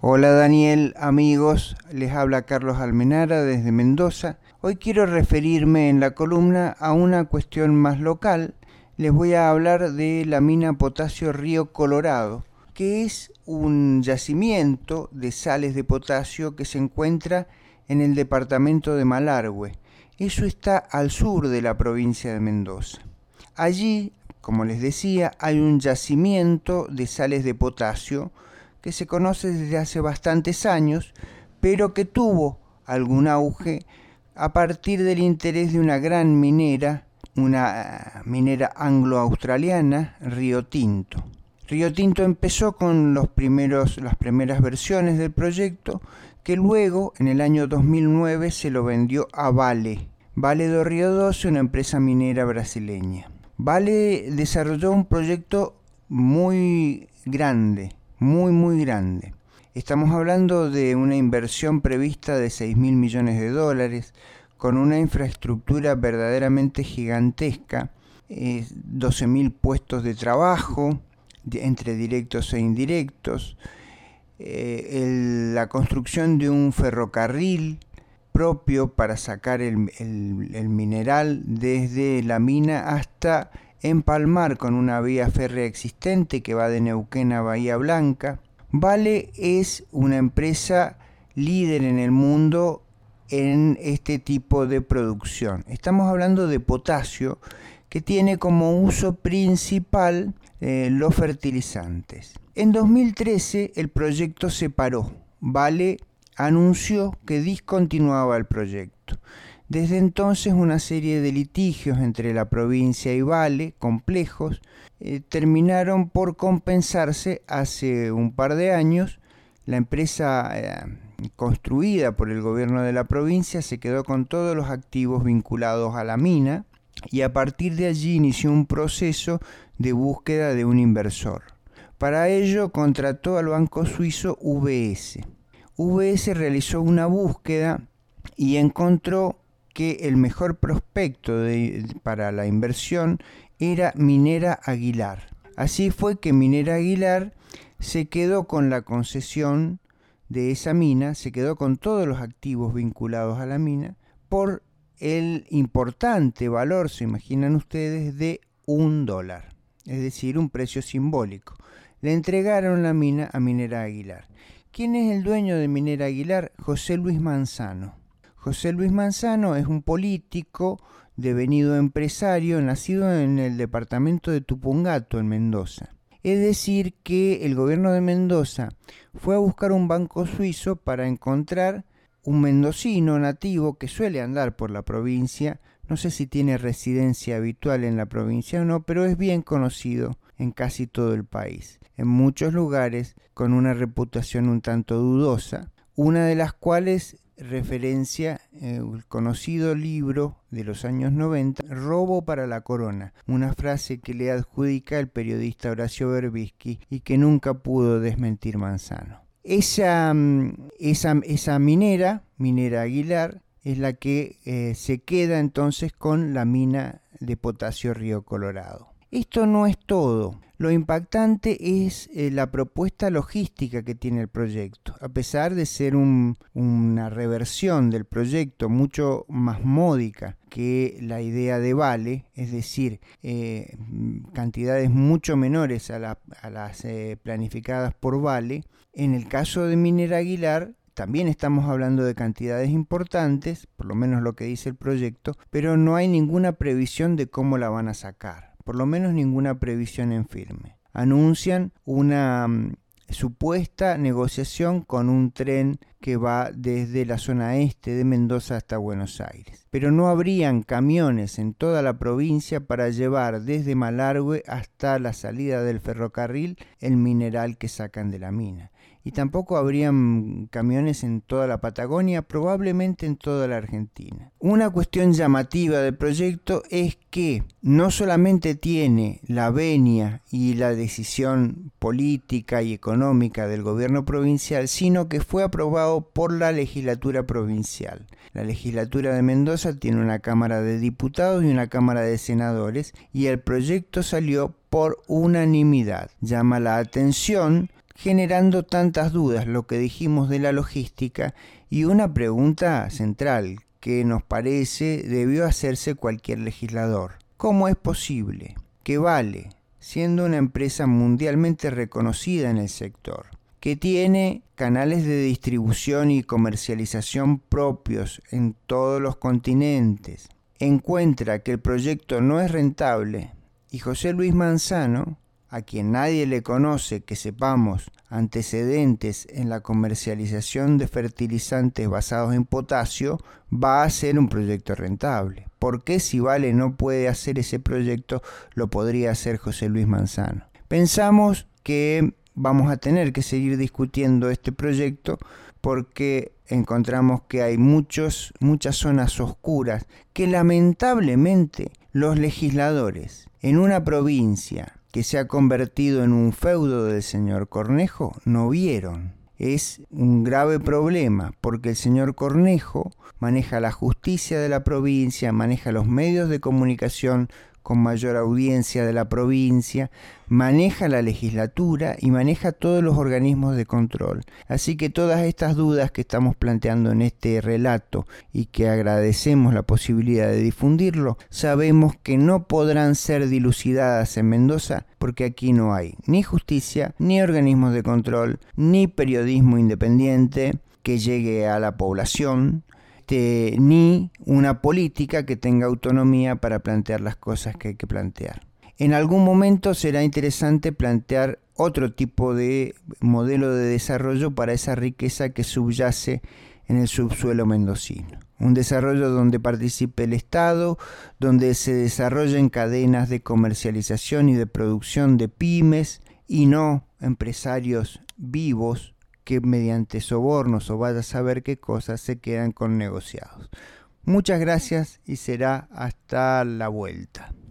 Hola Daniel, amigos, les habla Carlos Almenara desde Mendoza. Hoy quiero referirme en la columna a una cuestión más local. Les voy a hablar de la mina Potasio Río Colorado, que es un yacimiento de sales de potasio que se encuentra en el departamento de Malargüe. Eso está al sur de la provincia de Mendoza. Allí, como les decía, hay un yacimiento de sales de potasio que se conoce desde hace bastantes años, pero que tuvo algún auge a partir del interés de una gran minera, una minera anglo-australiana, Rio Tinto. Rio Tinto empezó con las primeras versiones del proyecto, que luego, en el año 2009, se lo vendió a Vale do Rio Doce, una empresa minera brasileña. Vale desarrolló un proyecto muy grande, muy grande. Estamos hablando de una inversión prevista de 6.000 millones de dólares, con una infraestructura verdaderamente gigantesca, 12.000 puestos de trabajo, entre directos e indirectos, la construcción de un ferrocarril propio para sacar el mineral desde la mina hasta empalmar con una vía férrea existente que va de Neuquén a Bahía Blanca. Vale es una empresa líder en el mundo en este tipo de producción. Estamos hablando de potasio, que tiene como uso principal los fertilizantes. En 2013 el proyecto se paró. Vale anunció que discontinuaba el proyecto. Desde entonces una serie de litigios entre la provincia y Vale, complejos, terminaron por compensarse hace un par de años. La empresa construida por el gobierno de la provincia se quedó con todos los activos vinculados a la mina y a partir de allí inició un proceso de búsqueda de un inversor. Para ello contrató al banco suizo UBS. UBS realizó una búsqueda y encontró que el mejor prospecto para la inversión era Minera Aguilar. Así fue que Minera Aguilar se quedó con la concesión de esa mina, se quedó con todos los activos vinculados a la mina por el importante valor, se imaginan ustedes, de $1, es decir, un precio simbólico. Le entregaron la mina a Minera Aguilar. ¿Quién es el dueño de Minera Aguilar? José Luis Manzano. José Luis Manzano es un político, devenido empresario, nacido en el departamento de Tupungato, en Mendoza. Es decir, que el gobierno de Mendoza fue a buscar un banco suizo para encontrar un mendocino nativo que suele andar por la provincia. No sé si tiene residencia habitual en la provincia o no, pero es bien conocido en casi todo el país. En muchos lugares con una reputación un tanto dudosa, una de las cuales referencia el conocido libro de los años 90, Robo para la Corona, una frase que le adjudica el periodista Horacio Berbisky y que nunca pudo desmentir Manzano. Esa minera Aguilar, es la que se queda entonces con la mina de Potasio Río Colorado. Esto no es todo. Lo impactante es la propuesta logística que tiene el proyecto. A pesar de ser una reversión del proyecto mucho más módica que la idea de Vale, es decir, cantidades mucho menores a las planificadas por Vale, en el caso de Minera Aguilar también estamos hablando de cantidades importantes, por lo menos lo que dice el proyecto, pero no hay ninguna previsión de cómo la van a sacar. Por lo menos ninguna previsión en firme. Anuncian una supuesta negociación con un tren que va desde la zona este de Mendoza hasta Buenos Aires. Pero no habrían camiones en toda la provincia para llevar desde Malargüe hasta la salida del ferrocarril el mineral que sacan de la mina. Y tampoco habrían camiones en toda la Patagonia, probablemente en toda la Argentina. Una cuestión llamativa del proyecto es que no solamente tiene la venia y la decisión política y económica del gobierno provincial, sino que fue aprobado por la legislatura provincial. La legislatura de Mendoza tiene una Cámara de Diputados y una Cámara de Senadores, y el proyecto salió por unanimidad. Llama la atención generando tantas dudas, lo que dijimos de la logística, y una pregunta central que nos parece debió hacerse cualquier legislador. ¿Cómo es posible que Vale, siendo una empresa mundialmente reconocida en el sector, que tiene canales de distribución y comercialización propios en todos los continentes, encuentra que el proyecto no es rentable y José Luis Manzano, a quien nadie le conoce, que sepamos, antecedentes en la comercialización de fertilizantes basados en potasio, va a hacer un proyecto rentable? ¿Por qué si Vale no puede hacer ese proyecto, lo podría hacer José Luis Manzano? Pensamos que vamos a tener que seguir discutiendo este proyecto porque encontramos que hay muchas zonas oscuras que lamentablemente los legisladores en una provincia que se ha convertido en un feudo del señor Cornejo no vieron. Es un grave problema porque el señor Cornejo maneja la justicia de la provincia, maneja los medios de comunicación con mayor audiencia de la provincia, maneja la legislatura y maneja todos los organismos de control. Así que todas estas dudas que estamos planteando en este relato y que agradecemos la posibilidad de difundirlo, sabemos que no podrán ser dilucidadas en Mendoza porque aquí no hay ni justicia, ni organismos de control, ni periodismo independiente que llegue a la población, ni una política que tenga autonomía para plantear las cosas que hay que plantear. En algún momento será interesante plantear otro tipo de modelo de desarrollo para esa riqueza que subyace en el subsuelo mendocino. Un desarrollo donde participe el Estado, donde se desarrollen cadenas de comercialización y de producción de pymes y no empresarios vivos que mediante sobornos o vaya a saber qué cosas se quedan con negociados. Muchas gracias y será hasta la vuelta.